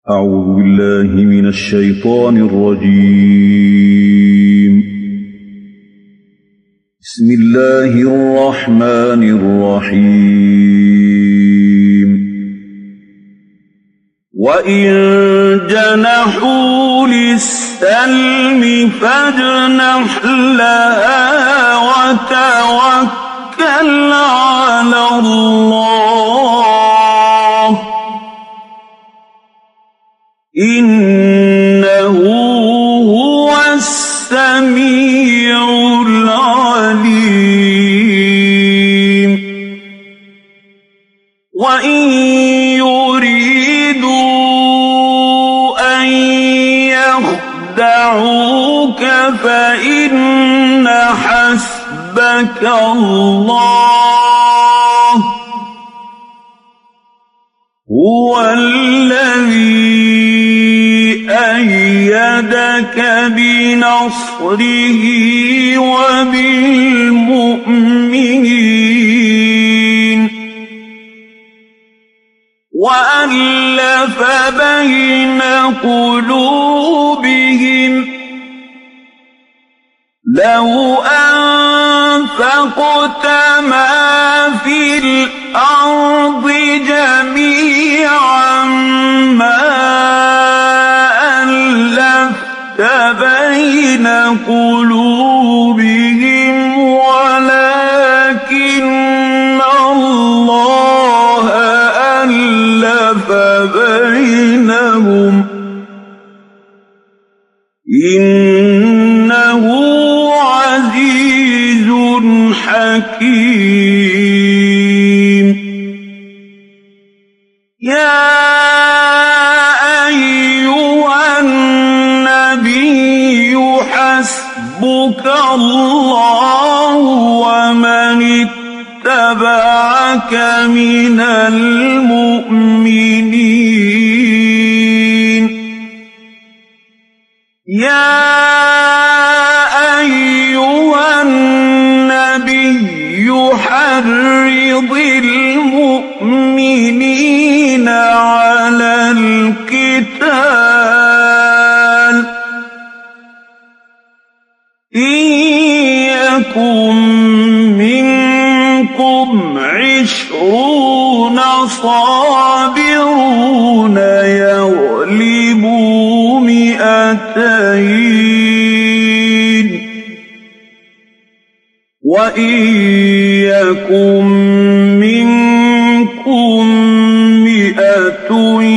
أعوذ بالله من الشيطان الرجيم. بسم الله الرحمن الرحيم. وإن جنحوا للسلم فاجنح لها وتوكل على الله إنه هو السميع العليم. وإن يريدوا أن يخدعوك فإن حسبك الله هو الذي أيدك بنصره وبالمؤمنين وألف بين قلوبهم لو أنفقت ما في الأرض جميعا ما ألفت بين قلوبهم ولكن الله ألف بينهم إنه عزيز حكيم. يا أيها النبي حسبك الله ومن اتبعك من المؤمنين. يا أيها النبي حرض المؤمنين على القتال إن يكن منكم 20 صابرون يغلبوا 200 وإن يكن منكم 100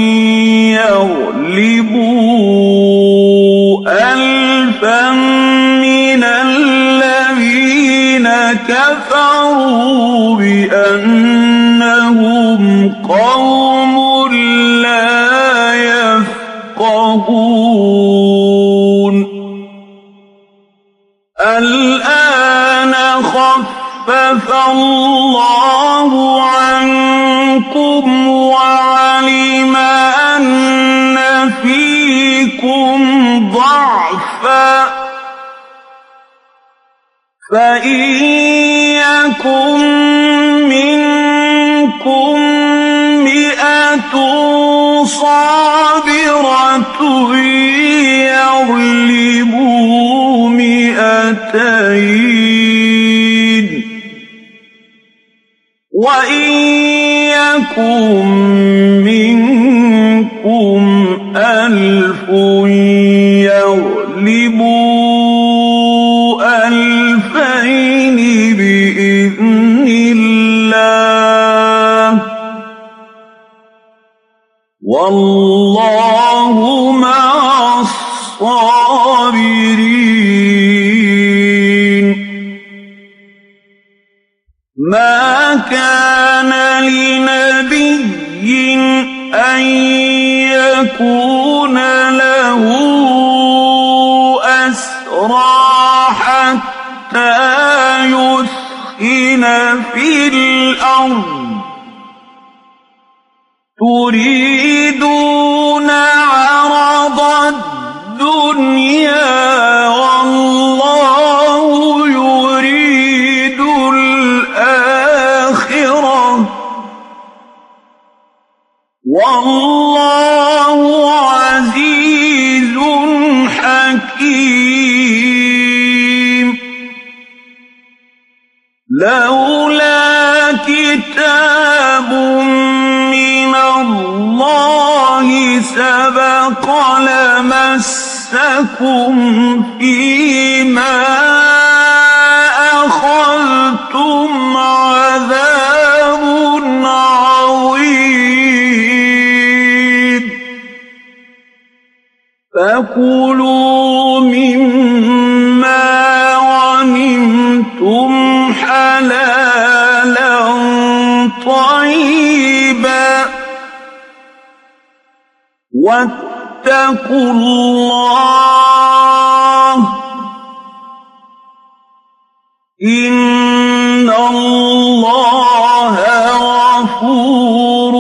يغلبوا 1000 من الذين كفروا بأنهم قوم لا يفقهون. الآن خفف الله عنكم وعلم أن فيكم ضعفا فإن يكن منكم 100 صابرة يغلبوا 200 وإن يكن منكم 1000 يغلبوا 2000 بإذن الله والله مع الصابرين. ما كان لنبي أن يكون له أسرى حتى يثخن في الأرض تريدون عرض الدنيا والله يريد الآخرة والله الله سبق لمسكم فيما أخذتم عذاب عظيم فكلوا مما غنمتم حلالا طيبا واتقوا الله إن الله غفور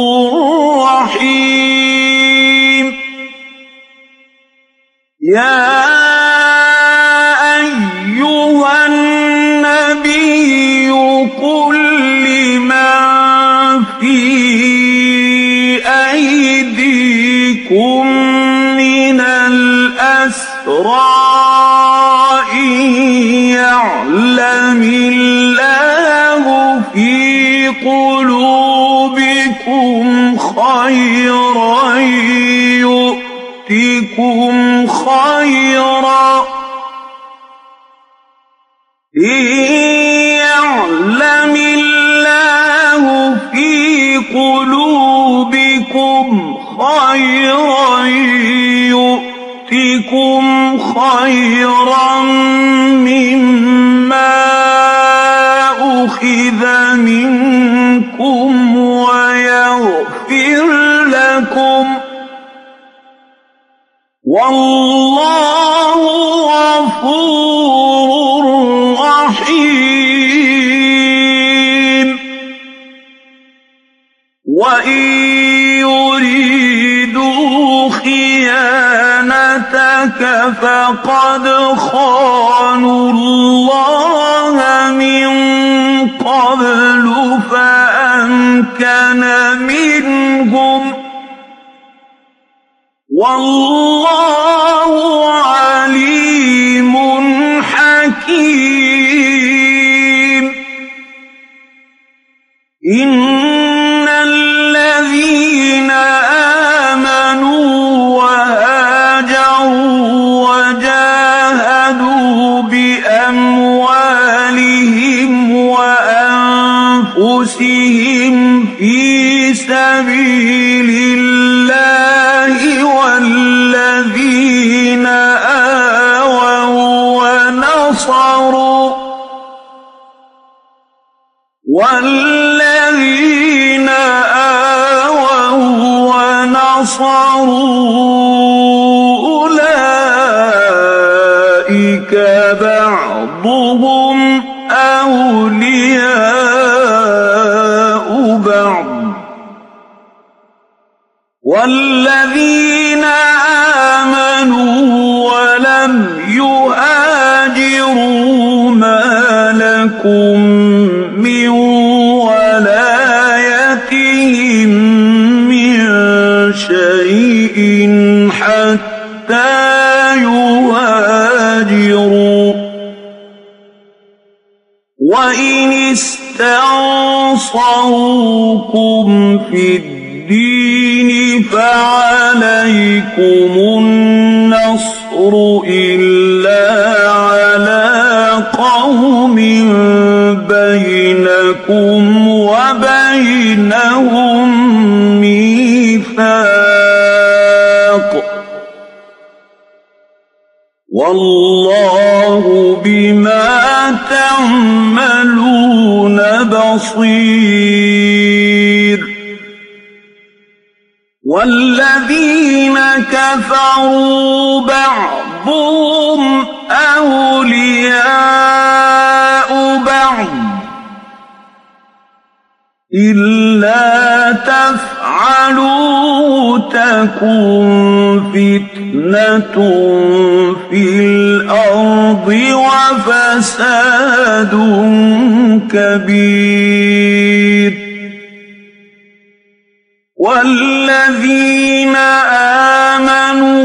رحيم يا أيها النبي قل لمن في أيديكم من الأسرى إن يعلم الله في قلوبكم خيرا يؤتكم خيرا إن يعلم الله في قلوبكم خيرا يؤتكم خيرا مما أخذ منكم ويغفر لكم والله غفور رحيم وإن يريدوا خيانتك فقد خانوا الله من قبل فأمكن منهم والله عليم حكيم إن الذين آمنوا وهاجروا وجاهدوا بأموالهم وأنفسهم في سبيل الله والذين آووا ونصروا أولئك بعضهم أولياء بعض والذين آمنوا ولم يهاجروا ما لكم من ولايتهم من شيء حتى يهاجروا وإن استنصروكم في الدين فعليكم النصر إلا على قوم بينكم وبينهم ميثاق والله بما تعملون بصير والذين كفروا بعضهم أولياء بعض إلا تفعلوا تكن فتنة في الأرض وفساد كبير والذين آمنوا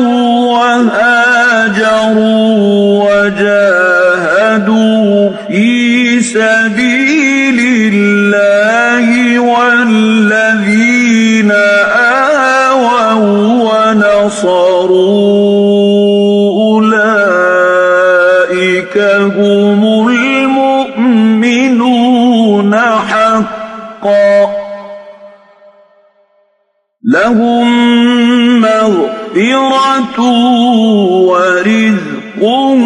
وهاجروا وجاهدوا في سبيل الله والذين آووا مغفرة ورزق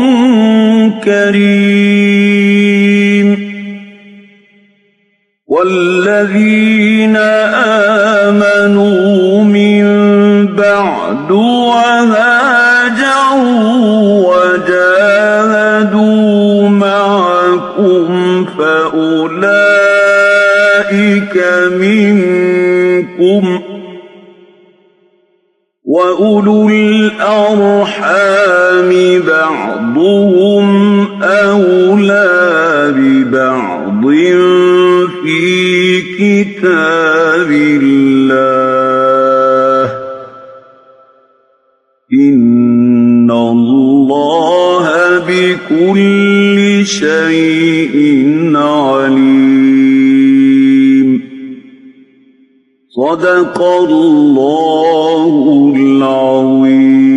كريم والذين آمنوا من بعد وهاجروا وجاهدوا معكم فأولئك منكم وأولو الأرحام بعضهم أولى ببعض في كتاب الله إن الله بكل شيء عليم. صدق الله العظيم.